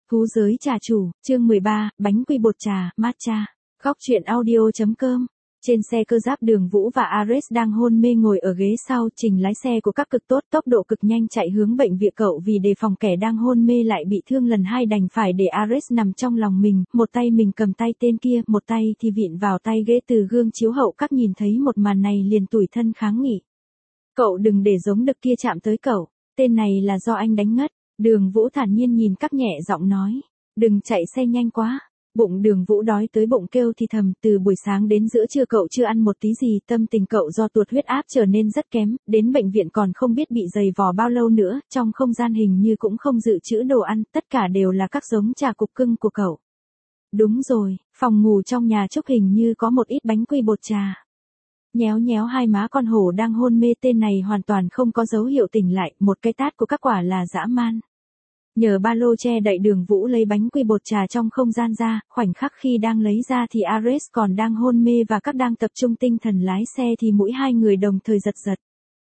Thú giới trà chủ, chương 13, bánh quy bột trà, matcha. Góc truyện audio.com. Trên xe cơ giáp Đường Vũ và Ares đang hôn mê ngồi ở ghế sau, Trình lái xe của các cực tốt, tốc độ cực nhanh chạy hướng bệnh viện. Cậu vì đề phòng kẻ đang hôn mê lại bị thương lần hai đành phải để Ares nằm trong lòng mình, một tay mình cầm tay tên kia, một tay thì vịn vào tay ghế từ gương chiếu hậu. Các nhìn thấy một màn này liền tủi thân kháng nghị. Cậu đừng để giống đực kia chạm tới cậu, tên này là do anh đánh ngất. Đường Vũ thản nhiên nhìn các nhẹ giọng nói, đừng chạy xe nhanh quá. Bụng Đường Vũ đói tới bụng kêu thì thầm, từ buổi sáng đến giữa trưa cậu chưa ăn một tí gì, tâm tình cậu do tuột huyết áp trở nên rất kém, đến bệnh viện còn không biết bị giày vò bao lâu nữa, trong không gian hình như cũng không dự trữ đồ ăn, tất cả đều là các giống trà cục cưng của cậu. Đúng rồi, phòng ngủ trong nhà Trúc hình như có một ít bánh quy bột trà. Nhéo nhéo hai má con hổ đang hôn mê, tên này hoàn toàn không có dấu hiệu tỉnh lại, một cái tát của các quả là dã man. Nhờ ba lô che đậy, Đường Vũ lấy bánh quy bột trà trong không gian ra, khoảnh khắc khi đang lấy ra thì Ares còn đang hôn mê và các đang tập trung tinh thần lái xe thì mũi hai người đồng thời giật giật.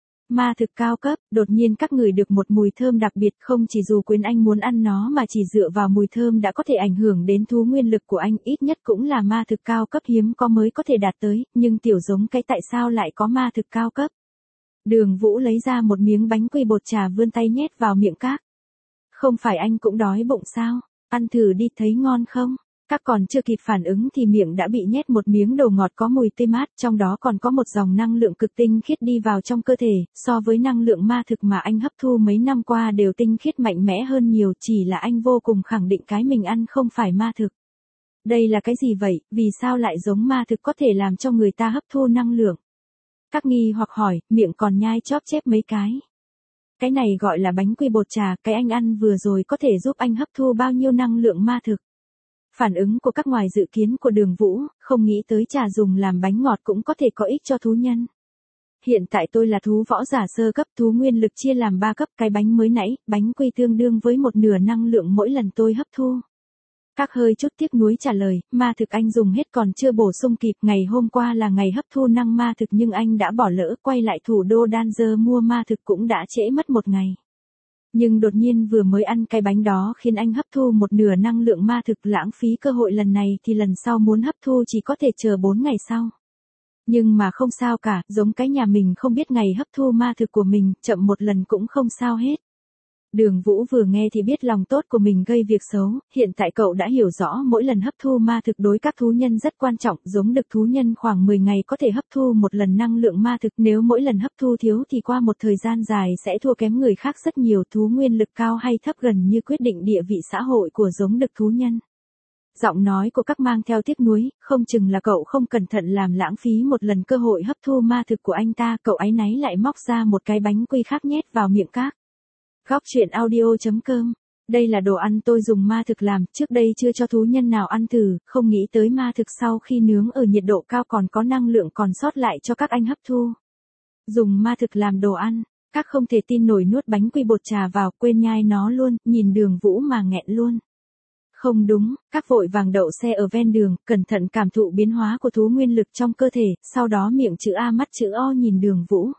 Ma thực cao cấp, đột nhiên các người được một mùi thơm đặc biệt, không chỉ dù Quyến Anh muốn ăn nó mà chỉ dựa vào mùi thơm đã có thể ảnh hưởng đến thú nguyên lực của anh, ít nhất cũng là ma thực cao cấp hiếm có mới có thể đạt tới, nhưng tiểu giống cái tại sao lại có ma thực cao cấp. Đường Vũ lấy ra một miếng bánh quy bột trà vươn tay nhét vào miệng các. Không phải anh cũng đói bụng sao? Ăn thử đi, thấy ngon không? Các còn chưa kịp phản ứng thì miệng đã bị nhét một miếng đồ ngọt có mùi tê mát, trong đó còn có một dòng năng lượng cực tinh khiết đi vào trong cơ thể, so với năng lượng ma thực mà anh hấp thu mấy năm qua đều tinh khiết mạnh mẽ hơn nhiều, chỉ là anh vô cùng khẳng định cái mình ăn không phải ma thực. Đây là cái gì vậy, vì sao lại giống ma thực có thể làm cho người ta hấp thu năng lượng? Các nghi hoặc hỏi, miệng còn nhai chóp chép mấy cái. Cái này gọi là bánh quy bột trà, cái anh ăn vừa rồi có thể giúp anh hấp thu bao nhiêu năng lượng ma thực. Phản ứng của các ngoài dự kiến của Đường Vũ, không nghĩ tới trà dùng làm bánh ngọt cũng có thể có ích cho thú nhân. Hiện tại tôi là thú võ giả sơ cấp, thú nguyên lực chia làm 3 cấp, cái bánh mới nãy, bánh quy tương đương với một nửa năng lượng mỗi lần tôi hấp thu. Các hơi chút tiếc nuối trả lời, ma thực anh dùng hết còn chưa bổ sung kịp, ngày hôm qua là ngày hấp thu năng ma thực nhưng anh đã bỏ lỡ, quay lại thủ đô Danzer mua ma thực cũng đã trễ mất một ngày. Nhưng đột nhiên vừa mới ăn cái bánh đó khiến anh hấp thu một nửa năng lượng ma thực, lãng phí cơ hội lần này thì lần sau muốn hấp thu chỉ có thể chờ 4 ngày sau. Nhưng mà không sao cả, giống cái nhà mình không biết ngày hấp thu ma thực của mình, chậm một lần cũng không sao hết. Đường Vũ vừa nghe thì biết lòng tốt của mình gây việc xấu, hiện tại cậu đã hiểu rõ mỗi lần hấp thu ma thực đối các thú nhân rất quan trọng, giống đực thú nhân khoảng 10 ngày có thể hấp thu một lần năng lượng ma thực, nếu mỗi lần hấp thu thiếu thì qua một thời gian dài sẽ thua kém người khác rất nhiều, thú nguyên lực cao hay thấp gần như quyết định địa vị xã hội của giống đực thú nhân. Giọng nói của các mang theo tiếc nuối, không chừng là cậu không cẩn thận làm lãng phí một lần cơ hội hấp thu ma thực của anh ta, cậu áy náy lại móc ra một cái bánh quy khác nhét vào miệng các. Góc truyện audio.com. Đây là đồ ăn tôi dùng ma thực làm, trước đây chưa cho thú nhân nào ăn thử, không nghĩ tới ma thực sau khi nướng ở nhiệt độ cao còn có năng lượng còn sót lại cho các anh hấp thu. Dùng ma thực làm đồ ăn, các không thể tin nổi nuốt bánh quy bột trà vào, quên nhai nó luôn, nhìn Đường Vũ mà nghẹn luôn. Không đúng, các vội vàng đậu xe ở ven đường, cẩn thận cảm thụ biến hóa của thú nguyên lực trong cơ thể, sau đó miệng chữ A mắt chữ O nhìn Đường Vũ.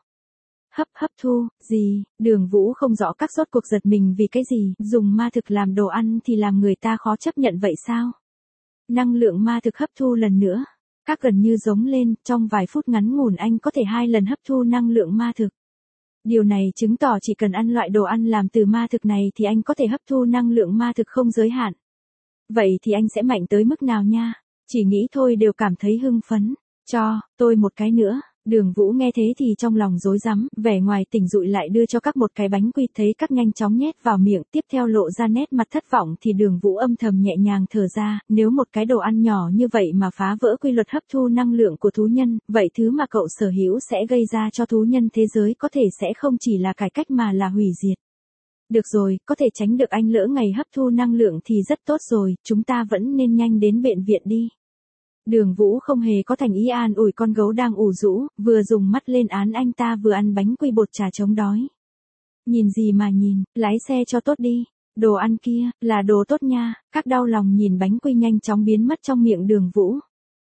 Hấp thu, gì, Đường Vũ không rõ các rốt cuộc giật mình vì cái gì, dùng ma thực làm đồ ăn thì làm người ta khó chấp nhận vậy sao? Năng lượng ma thực hấp thu lần nữa, các gần như giống lên, trong vài phút ngắn ngủn anh có thể 2 lần hấp thu năng lượng ma thực. Điều này chứng tỏ chỉ cần ăn loại đồ ăn làm từ ma thực này thì anh có thể hấp thu năng lượng ma thực không giới hạn. Vậy thì anh sẽ mạnh tới mức nào nha? Chỉ nghĩ thôi đều cảm thấy hưng phấn. Cho tôi một cái nữa. Đường Vũ nghe thế thì trong lòng rối rắm, vẻ ngoài tỉnh dụi lại đưa cho các một cái bánh quy, thấy các nhanh chóng nhét vào miệng, tiếp theo lộ ra nét mặt thất vọng thì Đường Vũ âm thầm nhẹ nhàng thở ra, nếu một cái đồ ăn nhỏ như vậy mà phá vỡ quy luật hấp thu năng lượng của thú nhân, vậy thứ mà cậu sở hữu sẽ gây ra cho thú nhân thế giới có thể sẽ không chỉ là cải cách mà là hủy diệt. Được rồi, có thể tránh được anh lỡ ngày hấp thu năng lượng thì rất tốt rồi, chúng ta vẫn nên nhanh đến bệnh viện đi. Đường Vũ không hề có thành ý an ủi con gấu đang ủ rũ, vừa dùng mắt lên án anh ta vừa ăn bánh quy bột trà chống đói. Nhìn gì mà nhìn, lái xe cho tốt đi, đồ ăn kia, là đồ tốt nha, các đau lòng nhìn bánh quy nhanh chóng biến mất trong miệng Đường Vũ.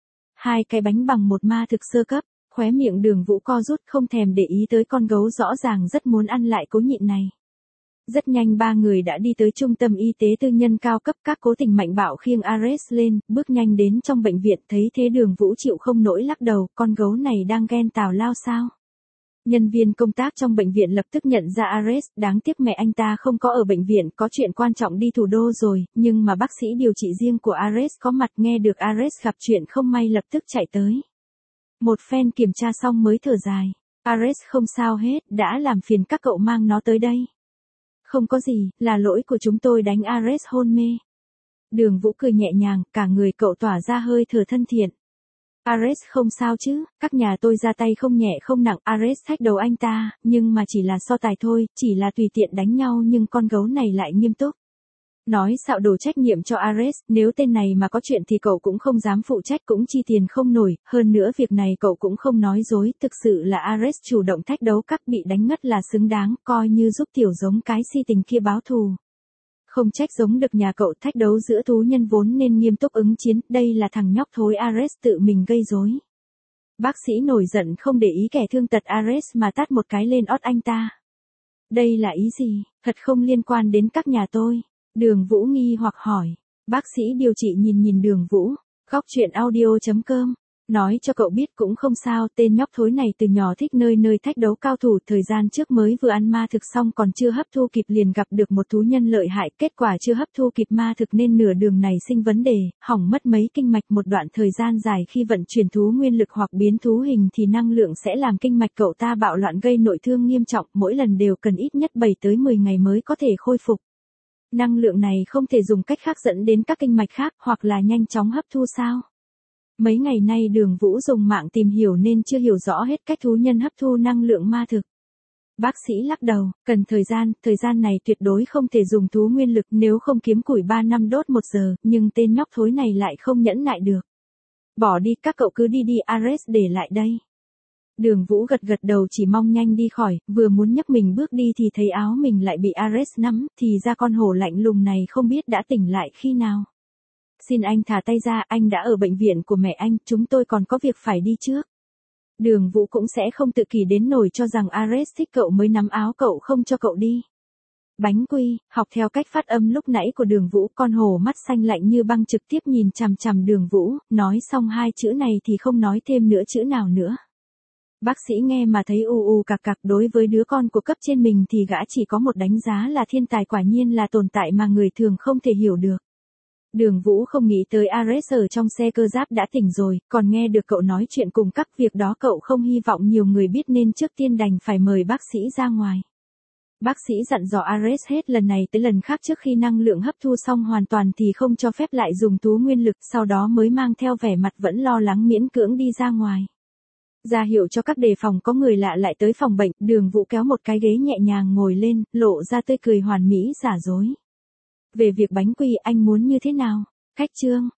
2 cái bánh bằng một ma thực sơ cấp, khóe miệng Đường Vũ co rút không thèm để ý tới con gấu rõ ràng rất muốn ăn lại cố nhịn này. Rất nhanh ba người đã đi tới trung tâm y tế tư nhân cao cấp, các cố tình mạnh bạo khiêng Ares lên, bước nhanh đến trong bệnh viện, thấy thế Đường Vũ chịu không nổi lắc đầu, con gấu này đang ghen tào lao sao? Nhân viên công tác trong bệnh viện lập tức nhận ra Ares, đáng tiếc mẹ anh ta không có ở bệnh viện, có chuyện quan trọng đi thủ đô rồi, nhưng mà bác sĩ điều trị riêng của Ares có mặt, nghe được Ares gặp chuyện không may lập tức chạy tới. Một phen kiểm tra xong mới thở dài, Ares không sao hết, đã làm phiền các cậu mang nó tới đây. Không có gì, là lỗi của chúng tôi đánh Ares hôn mê. Đường Vũ cười nhẹ nhàng, cả người cậu tỏa ra hơi thở thân thiện. Ares không sao chứ, các nhà tôi ra tay không nhẹ không nặng, Ares thách đầu anh ta, nhưng mà chỉ là so tài thôi, chỉ là tùy tiện đánh nhau nhưng con gấu này lại nghiêm túc. Nói xạo đổ trách nhiệm cho Ares, nếu tên này mà có chuyện thì cậu cũng không dám phụ trách, cũng chi tiền không nổi, hơn nữa việc này cậu cũng không nói dối, thực sự là Ares chủ động thách đấu, các bị đánh ngất là xứng đáng, coi như giúp tiểu giống cái si tình kia báo thù. Không trách giống được nhà cậu, thách đấu giữa thú nhân vốn nên nghiêm túc ứng chiến, đây là thằng nhóc thối Ares tự mình gây rối. Bác sĩ nổi giận không để ý kẻ thương tật Ares mà tát một cái lên ót anh ta. Đây là ý gì, thật không liên quan đến các nhà tôi. Đường Vũ nghi hoặc hỏi. Bác sĩ điều trị nhìn Đường Vũ. Góc chuyện audio.com. Nói cho cậu biết cũng không sao, tên nhóc thối này từ nhỏ thích nơi thách đấu cao thủ, thời gian trước mới vừa ăn ma thực xong còn chưa hấp thu kịp liền gặp được một thú nhân lợi hại, kết quả chưa hấp thu kịp ma thực nên nửa đường này sinh vấn đề, hỏng mất mấy kinh mạch, một đoạn thời gian dài khi vận chuyển thú nguyên lực hoặc biến thú hình thì năng lượng sẽ làm kinh mạch cậu ta bạo loạn gây nội thương nghiêm trọng, mỗi lần đều cần ít nhất 7 tới 10 ngày mới có thể khôi phục. Năng lượng này không thể dùng cách khác dẫn đến các kinh mạch khác hoặc là nhanh chóng hấp thu sao? Mấy ngày nay Đường Vũ dùng mạng tìm hiểu nên chưa hiểu rõ hết cách thú nhân hấp thu năng lượng ma thực. Bác sĩ lắc đầu, cần thời gian này tuyệt đối không thể dùng thú nguyên lực, nếu không kiếm củi 3 năm đốt 1 giờ, nhưng tên nhóc thối này lại không nhẫn nại được. Bỏ đi, các cậu cứ đi Ares để lại đây. Đường Vũ gật đầu chỉ mong nhanh đi khỏi, vừa muốn nhấc mình bước đi thì thấy áo mình lại bị Ares nắm, thì ra con hổ lạnh lùng này không biết đã tỉnh lại khi nào. Xin anh thả tay ra, anh đã ở bệnh viện của mẹ anh, chúng tôi còn có việc phải đi trước. Đường Vũ cũng sẽ không tự kỷ đến nổi cho rằng Ares thích cậu mới nắm áo cậu không cho cậu đi. Bánh quy, học theo cách phát âm lúc nãy của Đường Vũ, con hổ mắt xanh lạnh như băng trực tiếp nhìn chằm chằm Đường Vũ, nói xong 2 chữ này thì không nói thêm nữa chữ nào nữa. Bác sĩ nghe mà thấy u cặc, đối với đứa con của cấp trên mình thì gã chỉ có một đánh giá là thiên tài, quả nhiên là tồn tại mà người thường không thể hiểu được. Đường Vũ không nghĩ tới Ares ở trong xe cơ giáp đã tỉnh rồi, còn nghe được cậu nói chuyện cùng các việc đó cậu không hy vọng nhiều người biết nên trước tiên đành phải mời bác sĩ ra ngoài. Bác sĩ dặn dò Ares hết lần này tới lần khác trước khi năng lượng hấp thu xong hoàn toàn thì không cho phép lại dùng thú nguyên lực, sau đó mới mang theo vẻ mặt vẫn lo lắng miễn cưỡng đi ra ngoài. Ra hiệu cho các đề phòng có người lạ lại tới phòng bệnh, Đường Vũ kéo một cái ghế nhẹ nhàng ngồi lên, lộ ra tươi cười hoàn mỹ giả dối. Về việc bánh quy anh muốn như thế nào? Khách trương,